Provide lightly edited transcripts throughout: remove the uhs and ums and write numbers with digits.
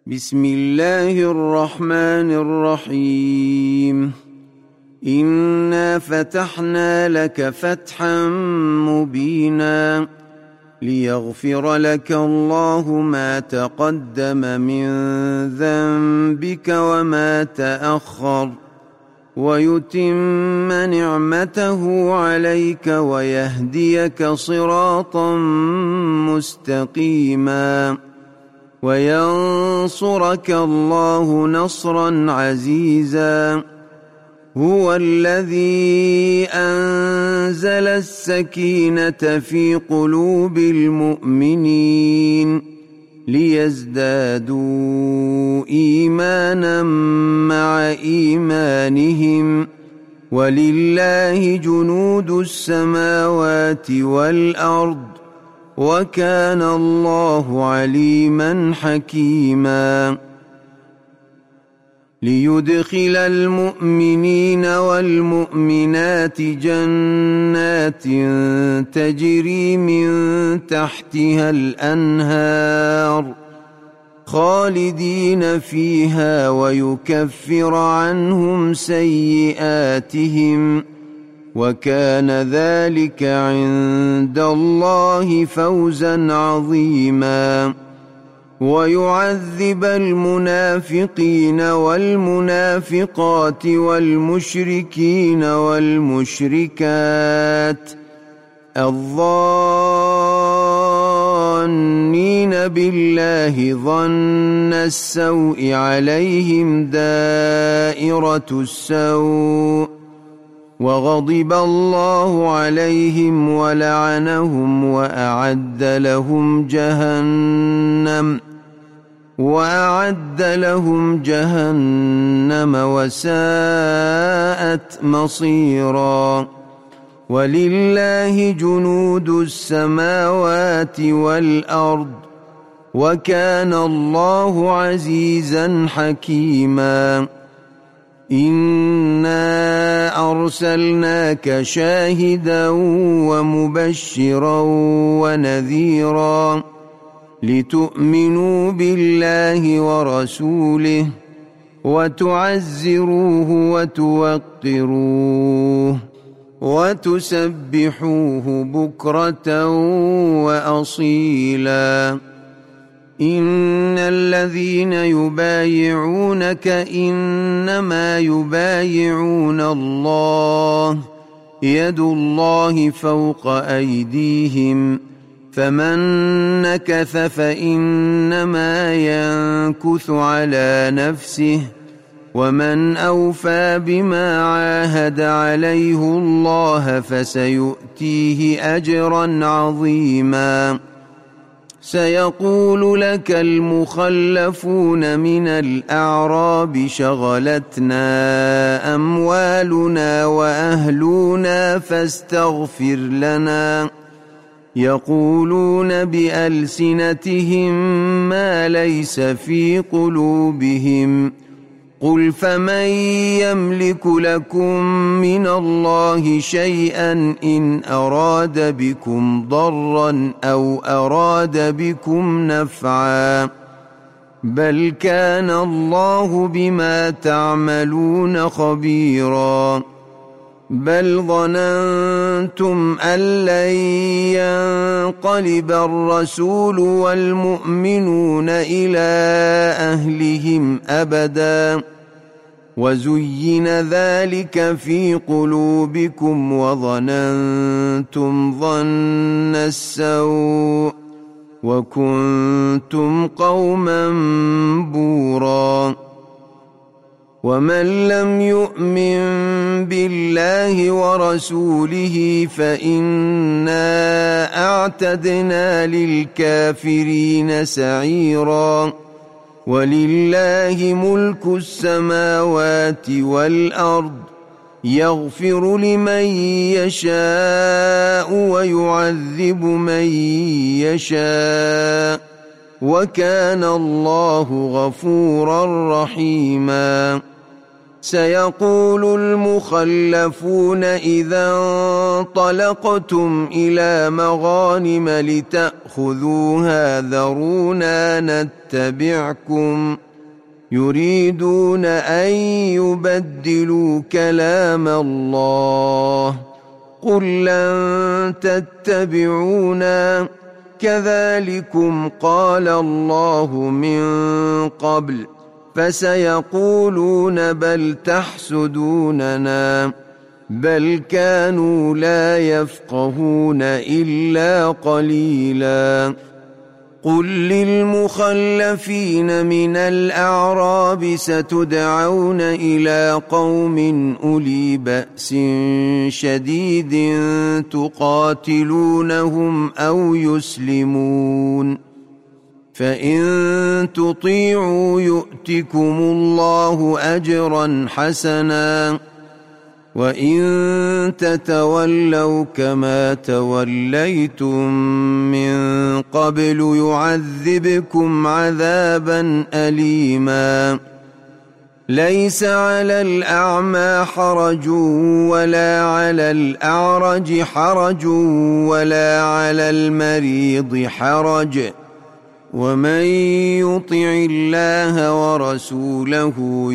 بسم الله الرحمن الرحيم. إنا فتحنا لك فتحا مبينا ليغفر لك الله ما تقدم من ذنبك وما تأخر ويتم نعمته عليك ويهديك صراطا مستقيما وينصرك الله نصرا عزيزا. هو الذي أنزل السكينة في قلوب المؤمنين ليزدادوا إيمانا مع إيمانهم ولله جنود السماوات والأرض وكان الله عليما حكيما. ليدخل المؤمنين والمؤمنات جنات تجري من تحتها الأنهار خالدين فيها ويكفر عنهم سيئاتهم وكان ذلك عند الله فوزا عظيما. ويعذب المنافقين والمنافقات والمشركين والمشركات الظانين بالله ظن السوء عليهم دائرة السوء وغضب الله عليهم ولعنهم وأعد لهم جهنم وساءت مصيرا. ولله جنود السماوات والأرض وكان الله عزيزا حكيما. إنا أرسلناك شاهدا ومبشرا ونذيرا لتؤمنوا بالله ورسوله وتعزروه وتوقروه وتسبحوه بكرة وأصيلا. إن الذين يبايعونك إنما يبايعون الله يد الله فوق أيديهم فمن نكث فإنما ينكث على نفسه ومن أوفى بما عاهد عليه الله فسيؤتيه أجرا عظيما. سيقول لك المخلفون من الأعراب شغلتنا أموالنا وأهلنا فاستغفر لنا يقولون بألسنتهم ما ليس في قلوبهم قل فمن يملك لكم من الله شيئا إن أراد بكم ضرا أو أراد بكم نفعا بل كان الله بما تعملون خبيرا. بل ظننتم أن لن ينقلب الرسول والمؤمنون إلى أهلهم أبدا وزين ذلك في قلوبكم وظننتم ظن السوء وكنتم قوما بورا. ومن لم يؤمن بالله ورسوله فإنا أعتدنا للكافرين سعيرا. ولله ملك السماوات والأرض يغفر لمن يشاء ويعذب من يشاء وكان الله غفورا رحيما. سيقول المخلفون إذا انطلقتم إلى مغانم لتأخذوها ذرونا نتبعكم يريدون أن يبدلوا كلام الله قل لن تتبعونا كذلكم قال الله من قبل فسيقولون بل تحسدوننا بل كانوا لا يفقهون إلا قليلا قل للمخلفين من الأعراب ستدعون إلى قوم أولي بأس شديد تقاتلونهم أو يسلمون فإن تطيعوا يؤتكم الله أجرا حسنا وإن تتولوا كما توليتم من قبل يعذبكم عذابا أليما ليس على الأعمى حرج ولا على الأعرج حرج ولا على المريض حرج ومن يطع الله ورسوله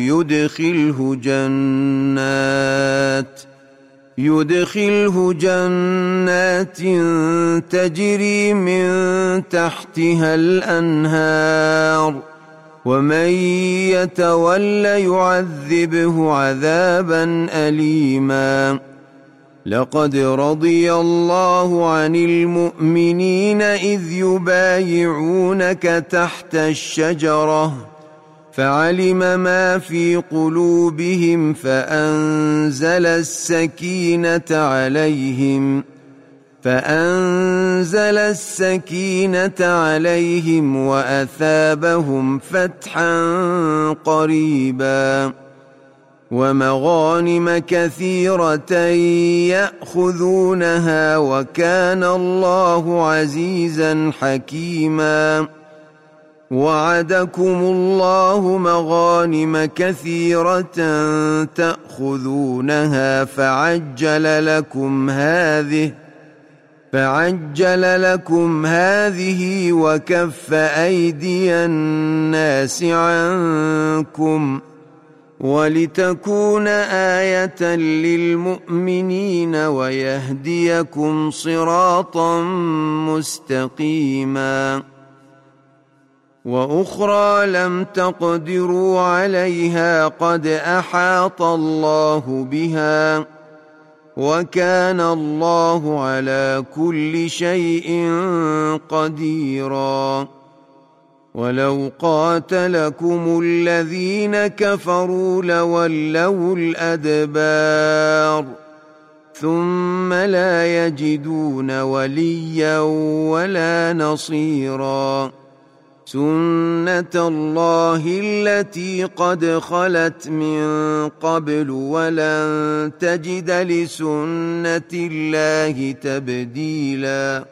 يدخله جنات تجري من تحتها الأنهار ومن يتول يعذبه عذابا أليما لقد رضي الله عن المؤمنين إذ يبايعونك تحت الشجرة فعلم ما في قلوبهم فأنزل السكينة عليهم وأثابهم فتحا قريبا ومغانم كثيرة يأخذونها وكان الله عزيزا حكيما وعدكم الله مغانم كثيرة تأخذونها فعجل لكم هذه وكف أيدي الناس عنكم ولتكون آية للمؤمنين ويهديكم صراطا مستقيما وأخرى لم تقدروا عليها قد أحاط الله بها وكان الله على كل شيء قديرا ولو قاتلكم الذين كفروا لولوا الأدبار ثم لا يجدون وليا ولا نصيرا سنة الله التي قد خلت من قبل ولن تجد لسنة الله تبديلا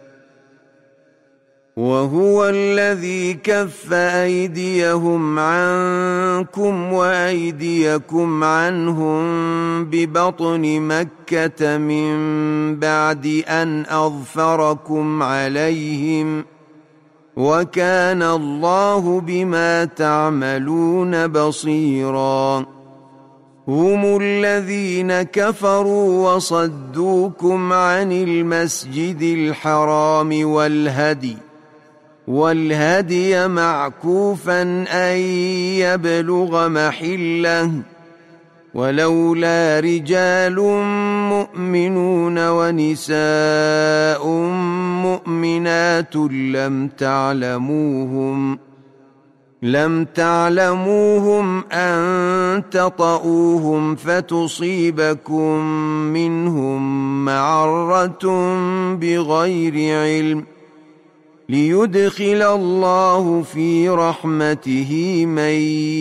وهو الذي كف أيديهم عنكم وأيديكم عنهم ببطن مكة من بعد أن أظفركم عليهم وكان الله بما تعملون بصيرا هم الذين كفروا وصدوكم عن المسجد الحرام والهدي معكوفا أن يبلغ محله ولولا رجال مؤمنون ونساء مؤمنات لم تعلموهم أن تطؤوهم فتصيبكم منهم معرة بغير علم ليدخل الله في رحمته من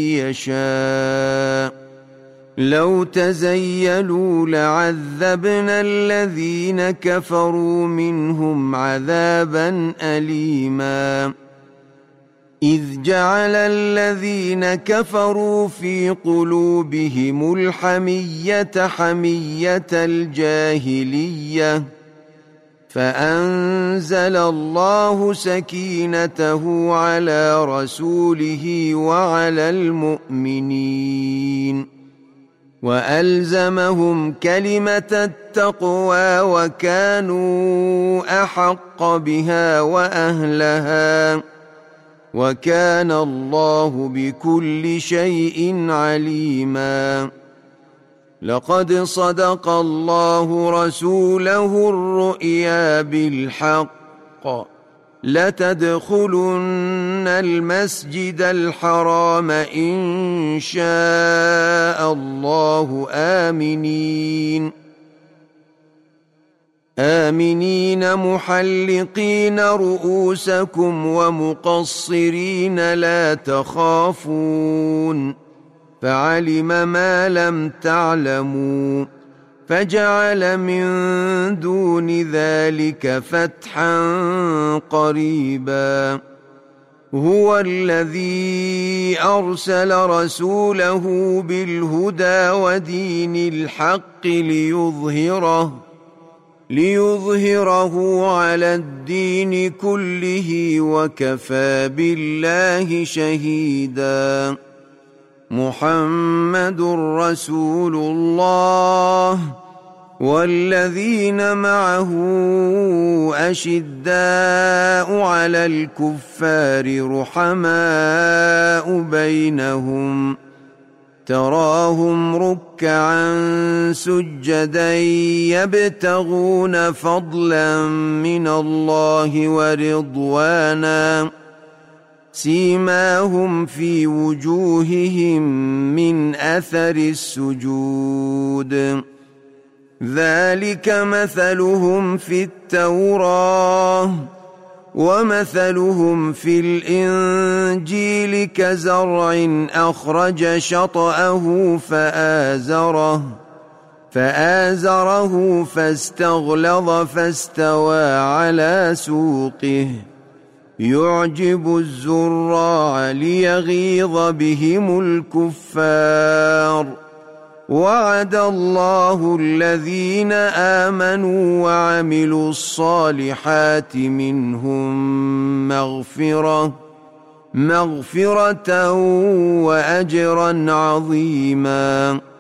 يشاء لو تزيلوا لعذبنا الذين كفروا منهم عذابا أليما إذ جعل الذين كفروا في قلوبهم الحمية حمية الجاهلية فأنزل الله سكينته على رسوله وعلى المؤمنين وألزمهم كلمة التقوى وكانوا أحق بها وأهلها وكان الله بكل شيء عليما. لقد صدق الله رسوله الرؤيا بالحق لتدخلن المسجد الحرام إن شاء الله آمنين محلقين رؤوسكم ومقصرين لا تخافون فعلم ما لم تعلموا فجعل من دون ذلك فتحا قريبا. هو الذي أرسل رسوله بالهدى ودين الحق ليظهره على الدين كله وكفى بالله شهيدا. محمد رسول الله والذين معه أشداء على الكفار رحماء بينهم تراهم ركعا سجدا يبتغون فضلا من الله ورضوانا سيماهم في وجوههم من أثر السجود ذلك مثلهم في التوراة ومثلهم في الإنجيل كزرع أخرج شطأه فآزره فاستغلظ فاستوى على سوقه يعجب الزراع ليغيظ بهم الكفار. وعد الله الذين آمنوا وعملوا الصالحات منهم مغفرة وأجرا عظيما.